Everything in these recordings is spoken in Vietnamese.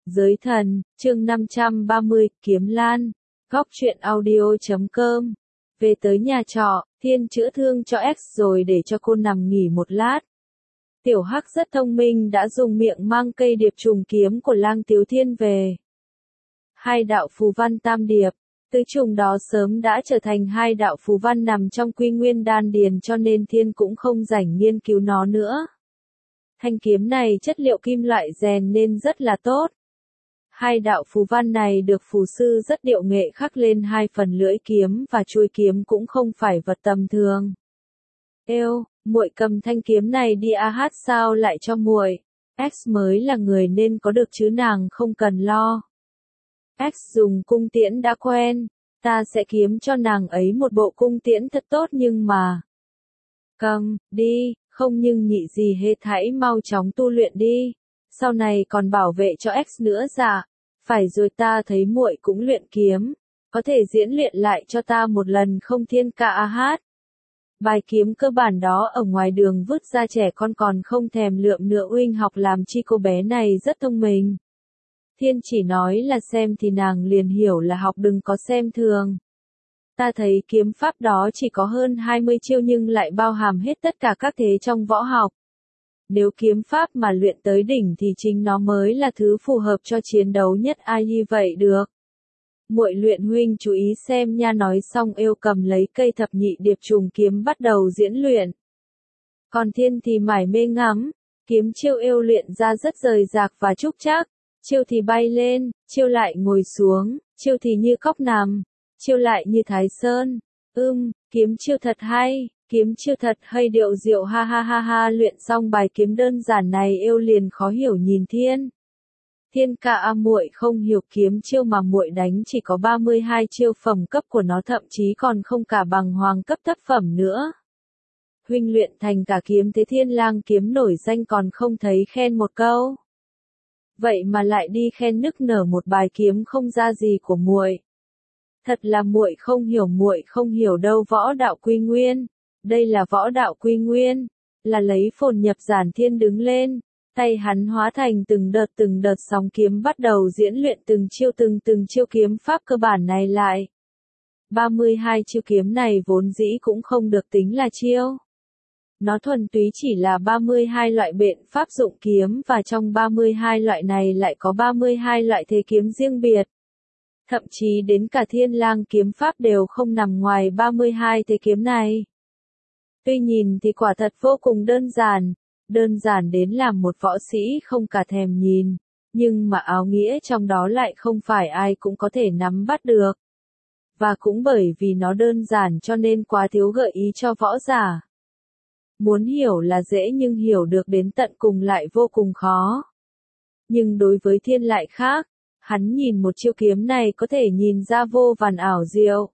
Giới thần, chương 530, Kiếm Lan, góc truyện audio.com. Về tới nhà trọ, Thiên chữa thương cho X rồi để cho cô nằm nghỉ một lát. Tiểu Hắc rất thông minh đã dùng miệng mang cây điệp trùng kiếm của Lang Tiếu Thiên về. Hai đạo phù văn tam điệp, tứ trùng đó sớm đã trở thành hai đạo phù văn nằm trong Quy Nguyên Đan Điền cho nên Thiên cũng không rảnh nghiên cứu nó nữa. Thanh kiếm này chất liệu kim loại rèn nên rất là tốt. Hai đạo phù văn này được phù sư rất điệu nghệ khắc lên hai phần lưỡi kiếm và chuôi kiếm cũng không phải vật tầm thường. Êu, muội cầm thanh kiếm này đi a hát sao lại cho muội? X mới là người nên có được chứ nàng không cần lo. X dùng cung tiễn đã quen, ta sẽ kiếm cho nàng ấy một bộ cung tiễn thật tốt nhưng mà. Cầm, đi, không nhưng nhị gì hết hãy mau chóng tu luyện đi, sau này còn bảo vệ cho X nữa dạ. Phải rồi ta thấy muội cũng luyện kiếm, có thể diễn luyện lại cho ta một lần không Thiên ca a hát. Bài kiếm cơ bản đó ở ngoài đường vứt ra trẻ con còn không thèm lượm nữa Uynh học làm chi cô bé này rất thông minh. Thiên chỉ nói là xem thì nàng liền hiểu là học đừng có xem thường. Ta thấy kiếm pháp đó chỉ có hơn 20 chiêu nhưng lại bao hàm hết tất cả các thế trong võ học. Nếu kiếm pháp mà luyện tới đỉnh thì chính nó mới là thứ phù hợp cho chiến đấu nhất ai như vậy được. Muội luyện huynh chú ý xem nha nói xong Êu cầm lấy cây thập nhị điệp trùng kiếm bắt đầu diễn luyện. Còn Thiên thì mải mê ngắm, kiếm chiêu Êu luyện ra rất rời rạc và trúc trác, chiêu thì bay lên, chiêu lại ngồi xuống, chiêu thì như cóc nằm, chiêu lại như Thái Sơn. Kiếm chiêu thật hay. Kiếm chiêu thật hay điệu diệu ha ha ha ha luyện xong bài kiếm đơn giản này Êu liền khó hiểu nhìn Thiên. Thiên ca a muội không hiểu kiếm chiêu mà muội đánh chỉ có 32 chiêu phẩm cấp của nó thậm chí còn không cả bằng hoàng cấp thất phẩm nữa. Huynh luyện thành cả kiếm thế Thiên lang kiếm nổi danh còn không thấy khen một câu. Vậy mà lại đi khen nức nở một bài kiếm không ra gì của muội. Thật là muội không hiểu đâu võ đạo Quy Nguyên. Đây là võ đạo Quy Nguyên, là lấy phồn nhập giản Thiên đứng lên, tay hắn hóa thành từng đợt sóng kiếm bắt đầu diễn luyện từng chiêu kiếm pháp cơ bản này lại. 32 chiêu kiếm này vốn dĩ cũng không được tính là chiêu. Nó thuần túy chỉ là 32 loại biện pháp dụng kiếm và trong 32 loại này lại có 32 loại thế kiếm riêng biệt. Thậm chí đến cả Thiên lang kiếm pháp đều không nằm ngoài 32 thế kiếm này. Tuy nhìn thì quả thật vô cùng đơn giản đến làm một võ sĩ không cả thèm nhìn, nhưng mà áo nghĩa trong đó lại không phải ai cũng có thể nắm bắt được. Và cũng bởi vì nó đơn giản cho nên quá thiếu gợi ý cho võ giả. Muốn hiểu là dễ nhưng hiểu được đến tận cùng lại vô cùng khó. Nhưng đối với Thiên lại khác, hắn nhìn một chiêu kiếm này có thể nhìn ra vô vàn ảo diệu.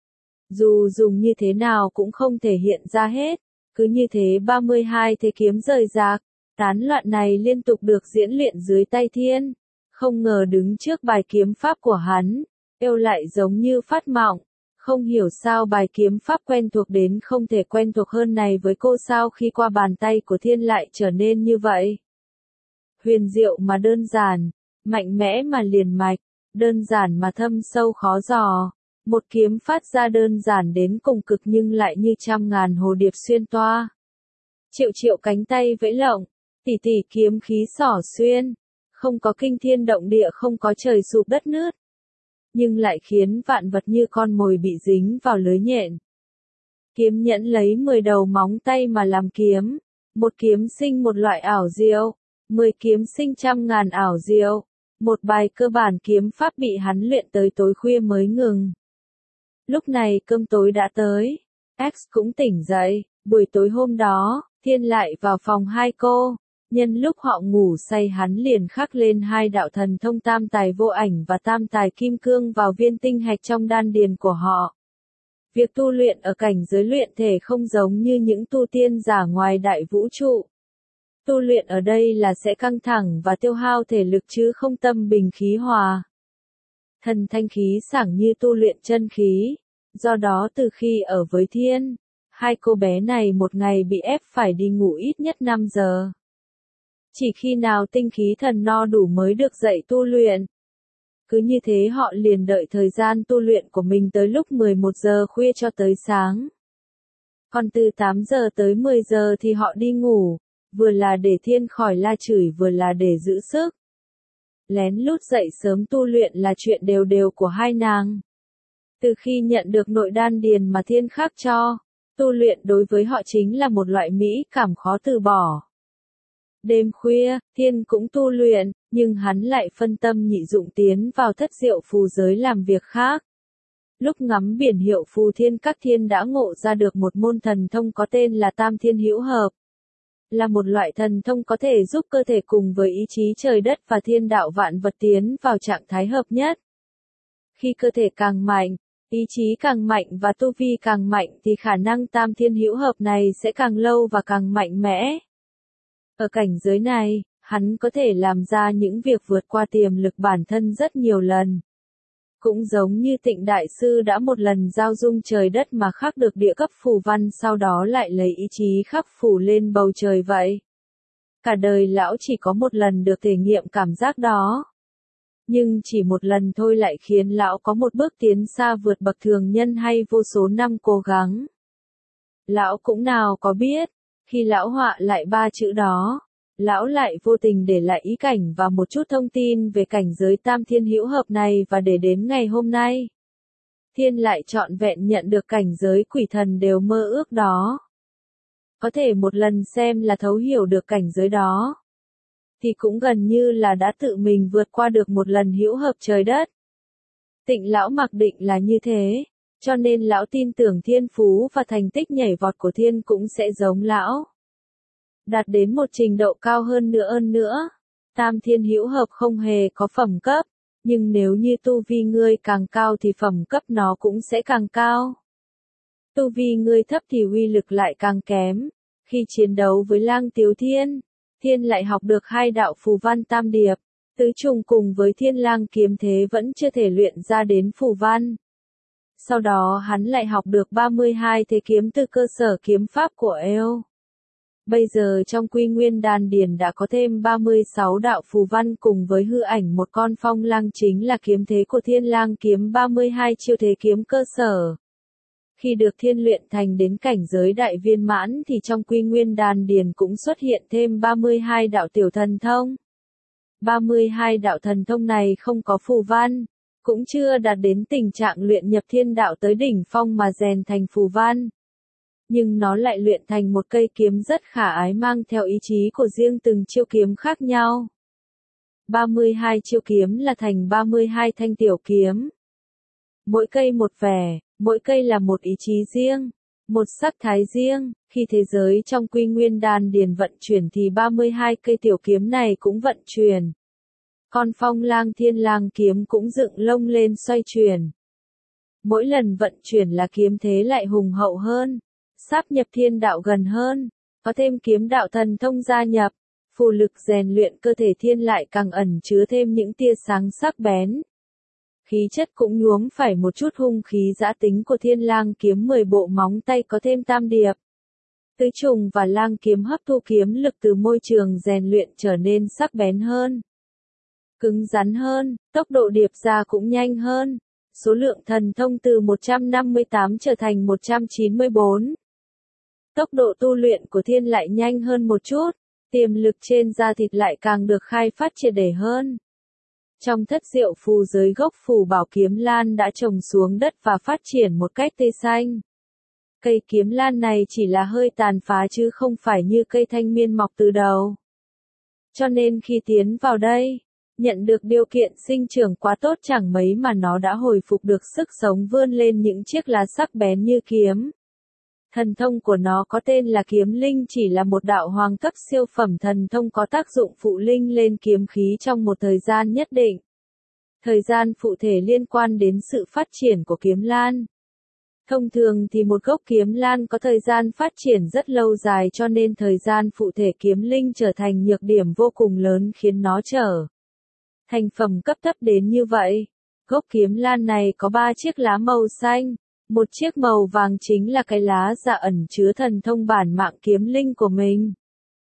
Dù dùng như thế nào cũng không thể hiện ra hết, cứ như thế 32 thế kiếm rời rạc, tán loạn này liên tục được diễn luyện dưới tay Thiên. Không ngờ đứng trước bài kiếm pháp của hắn, Êu lại giống như phát mộng, không hiểu sao bài kiếm pháp quen thuộc đến không thể quen thuộc hơn này với cô sao khi qua bàn tay của Thiên lại trở nên như vậy. Huyền diệu mà đơn giản, mạnh mẽ mà liền mạch, đơn giản mà thâm sâu khó dò. Một kiếm phát ra đơn giản đến cùng cực nhưng lại như trăm ngàn hồ điệp xuyên toa. Triệu cánh tay vẫy lộng, tỷ kiếm khí xỏ xuyên, không có kinh thiên động địa không có trời sụp đất nứt. Nhưng lại khiến vạn vật như con mồi bị dính vào lưới nhện. Kiếm nhẫn lấy 10 đầu móng tay mà làm kiếm, một kiếm sinh một loại ảo diệu, 10 kiếm sinh trăm ngàn ảo diệu, một bài cơ bản kiếm pháp bị hắn luyện tới tối khuya mới ngừng. Lúc này cơm tối đã tới, X cũng tỉnh dậy, buổi tối hôm đó, Thiên lại vào phòng hai cô, nhân lúc họ ngủ say hắn liền khắc lên hai đạo thần thông tam tài vô ảnh và tam tài kim cương vào viên tinh hạch trong đan điền của họ. Việc tu luyện ở cảnh giới luyện thể không giống như những tu tiên giả ngoài đại vũ trụ. Tu luyện ở đây là sẽ căng thẳng và tiêu hao thể lực chứ không tâm bình khí hòa. Thần thanh khí sảng như tu luyện chân khí, do đó từ khi ở với Thiên, hai cô bé này một ngày bị ép phải đi ngủ ít nhất 5 giờ. Chỉ khi nào tinh khí thần no đủ mới được dậy tu luyện. Cứ như thế họ liền đợi thời gian tu luyện của mình tới lúc 11 giờ khuya cho tới sáng. Còn từ 8 giờ tới 10 giờ thì họ đi ngủ, vừa là để Thiên khỏi la chửi vừa là để giữ sức. Lén lút dậy sớm tu luyện là chuyện đều đều của hai nàng. Từ khi nhận được nội đan điền mà Thiên khắc cho, tu luyện đối với họ chính là một loại mỹ cảm khó từ bỏ. Đêm khuya, Thiên cũng tu luyện, nhưng hắn lại phân tâm nhị dụng tiến vào thất diệu phù giới làm việc khác. Lúc ngắm biển hiệu phù thiên các Thiên đã ngộ ra được một môn thần thông có tên là Tam Thiên Hữu Hợp. Là một loại thần thông có thể giúp cơ thể cùng với ý chí trời đất và thiên đạo vạn vật tiến vào trạng thái hợp nhất. Khi cơ thể càng mạnh, ý chí càng mạnh và tu vi càng mạnh thì khả năng Tam Thiên Hữu Hợp này sẽ càng lâu và càng mạnh mẽ. Ở cảnh giới này, hắn có thể làm ra những việc vượt qua tiềm lực bản thân rất nhiều lần. Cũng giống như Tịnh Đại Sư đã một lần giao dung trời đất mà khắc được địa cấp phù văn sau đó lại lấy ý chí khắc phủ lên bầu trời vậy. Cả đời lão chỉ có một lần được thể nghiệm cảm giác đó. Nhưng chỉ một lần thôi lại khiến lão có một bước tiến xa vượt bậc thường nhân hay vô số năm cố gắng. Lão cũng nào có biết, khi lão họa lại ba chữ đó, lão lại vô tình để lại ý cảnh và một chút thông tin về cảnh giới Tam Thiên Hữu Hợp này và để đến ngày hôm nay, Thiên lại trọn vẹn nhận được cảnh giới quỷ thần đều mơ ước đó. Có thể một lần xem là thấu hiểu được cảnh giới đó, thì cũng gần như là đã tự mình vượt qua được một lần hữu hợp trời đất. Tịnh lão mặc định là như thế, cho nên lão tin tưởng thiên phú và thành tích nhảy vọt của Thiên cũng sẽ giống lão. Đạt đến một trình độ cao hơn nữa. Tam Thiên Hữu Hợp không hề có phẩm cấp, nhưng nếu như tu vi ngươi càng cao thì phẩm cấp nó cũng sẽ càng cao. Tu vi ngươi thấp thì uy lực lại càng kém. Khi chiến đấu với Lang Tiếu Thiên, Thiên lại học được hai đạo phù văn tam điệp, tứ trùng cùng với Thiên Lang kiếm thế vẫn chưa thể luyện ra đến phù văn. Sau đó hắn lại học được 32 thế kiếm từ cơ sở kiếm pháp của Eo. Bây giờ trong Quy Nguyên Đan Điền đã có thêm 36 đạo phù văn cùng với hư ảnh một con phong lang chính là kiếm thế của Thiên Lang kiếm 32 chiêu thế kiếm cơ sở. Khi được Thiên luyện thành đến cảnh giới đại viên mãn thì trong Quy Nguyên Đan Điền cũng xuất hiện thêm 32 đạo tiểu thần thông. 32 đạo thần thông này không có phù văn, cũng chưa đạt đến tình trạng luyện nhập thiên đạo tới đỉnh phong mà rèn thành phù văn. Nhưng nó lại luyện thành một cây kiếm rất khả ái mang theo ý chí của riêng từng chiêu kiếm khác nhau. 32 chiêu kiếm là thành 32 thanh tiểu kiếm. Mỗi cây một vẻ, mỗi cây là một ý chí riêng, một sắc thái riêng. Khi thế giới trong Quy Nguyên Đan Điền vận chuyển thì 32 cây tiểu kiếm này cũng vận chuyển. Con phong lang Thiên Lang kiếm cũng dựng lông lên xoay chuyển. Mỗi lần vận chuyển là kiếm thế lại hùng hậu hơn, sáp nhập thiên đạo gần hơn, có thêm kiếm đạo thần thông gia nhập, phù lực rèn luyện cơ thể Thiên lại càng ẩn chứa thêm những tia sáng sắc bén. Khí chất cũng nhuốm phải một chút hung khí dã tính của Thiên Lang kiếm 10 bộ móng tay có thêm tam điệp. Tứ trùng và lang kiếm hấp thu kiếm lực từ môi trường rèn luyện trở nên sắc bén hơn, cứng rắn hơn, tốc độ điệp ra cũng nhanh hơn. Số lượng thần thông từ 158 trở thành 194. Tốc độ tu luyện của Thiên lại nhanh hơn một chút, tiềm lực trên da thịt lại càng được khai phát triệt để hơn. Trong thất diệu phù giới gốc phù bảo kiếm lan đã trồng xuống đất và phát triển một cách tươi xanh. Cây kiếm lan này chỉ là hơi tàn phá chứ không phải như cây thanh miên mọc từ đầu. Cho nên khi tiến vào đây, nhận được điều kiện sinh trưởng quá tốt chẳng mấy mà nó đã hồi phục được sức sống vươn lên những chiếc lá sắc bén như kiếm. Thần thông của nó có tên là kiếm linh, chỉ là một đạo hoàng cấp siêu phẩm thần thông có tác dụng phụ linh lên kiếm khí trong một thời gian nhất định. Thời gian phụ thể liên quan đến sự phát triển của kiếm lan. Thông thường thì một gốc kiếm lan có thời gian phát triển rất lâu dài cho nên thời gian phụ thể kiếm linh trở thành nhược điểm vô cùng lớn khiến nó trở thành phẩm cấp thấp đến như vậy. Gốc kiếm lan này có 3 chiếc lá màu xanh, một chiếc màu vàng chính là cái lá dạ ẩn chứa thần thông bản mạng kiếm linh của mình.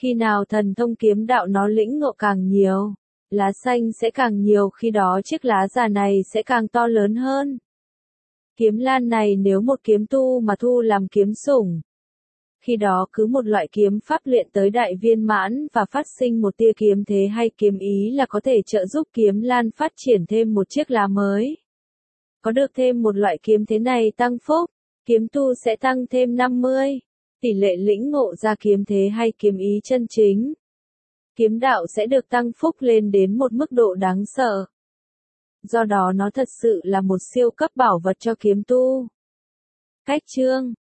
Khi nào thần thông kiếm đạo nó lĩnh ngộ càng nhiều, lá xanh sẽ càng nhiều, khi đó chiếc lá già này sẽ càng to lớn hơn. Kiếm lan này nếu một kiếm tu mà thu làm kiếm sủng, khi đó cứ một loại kiếm pháp luyện tới đại viên mãn và phát sinh một tia kiếm thế hay kiếm ý là có thể trợ giúp kiếm lan phát triển thêm một chiếc lá mới. Có được thêm một loại kiếm thế này tăng phúc, kiếm tu sẽ tăng thêm 50 tỷ lệ lĩnh ngộ ra kiếm thế hay kiếm ý chân chính. Kiếm đạo sẽ được tăng phúc lên đến một mức độ đáng sợ. Do đó nó thật sự là một siêu cấp bảo vật cho kiếm tu. Cách chương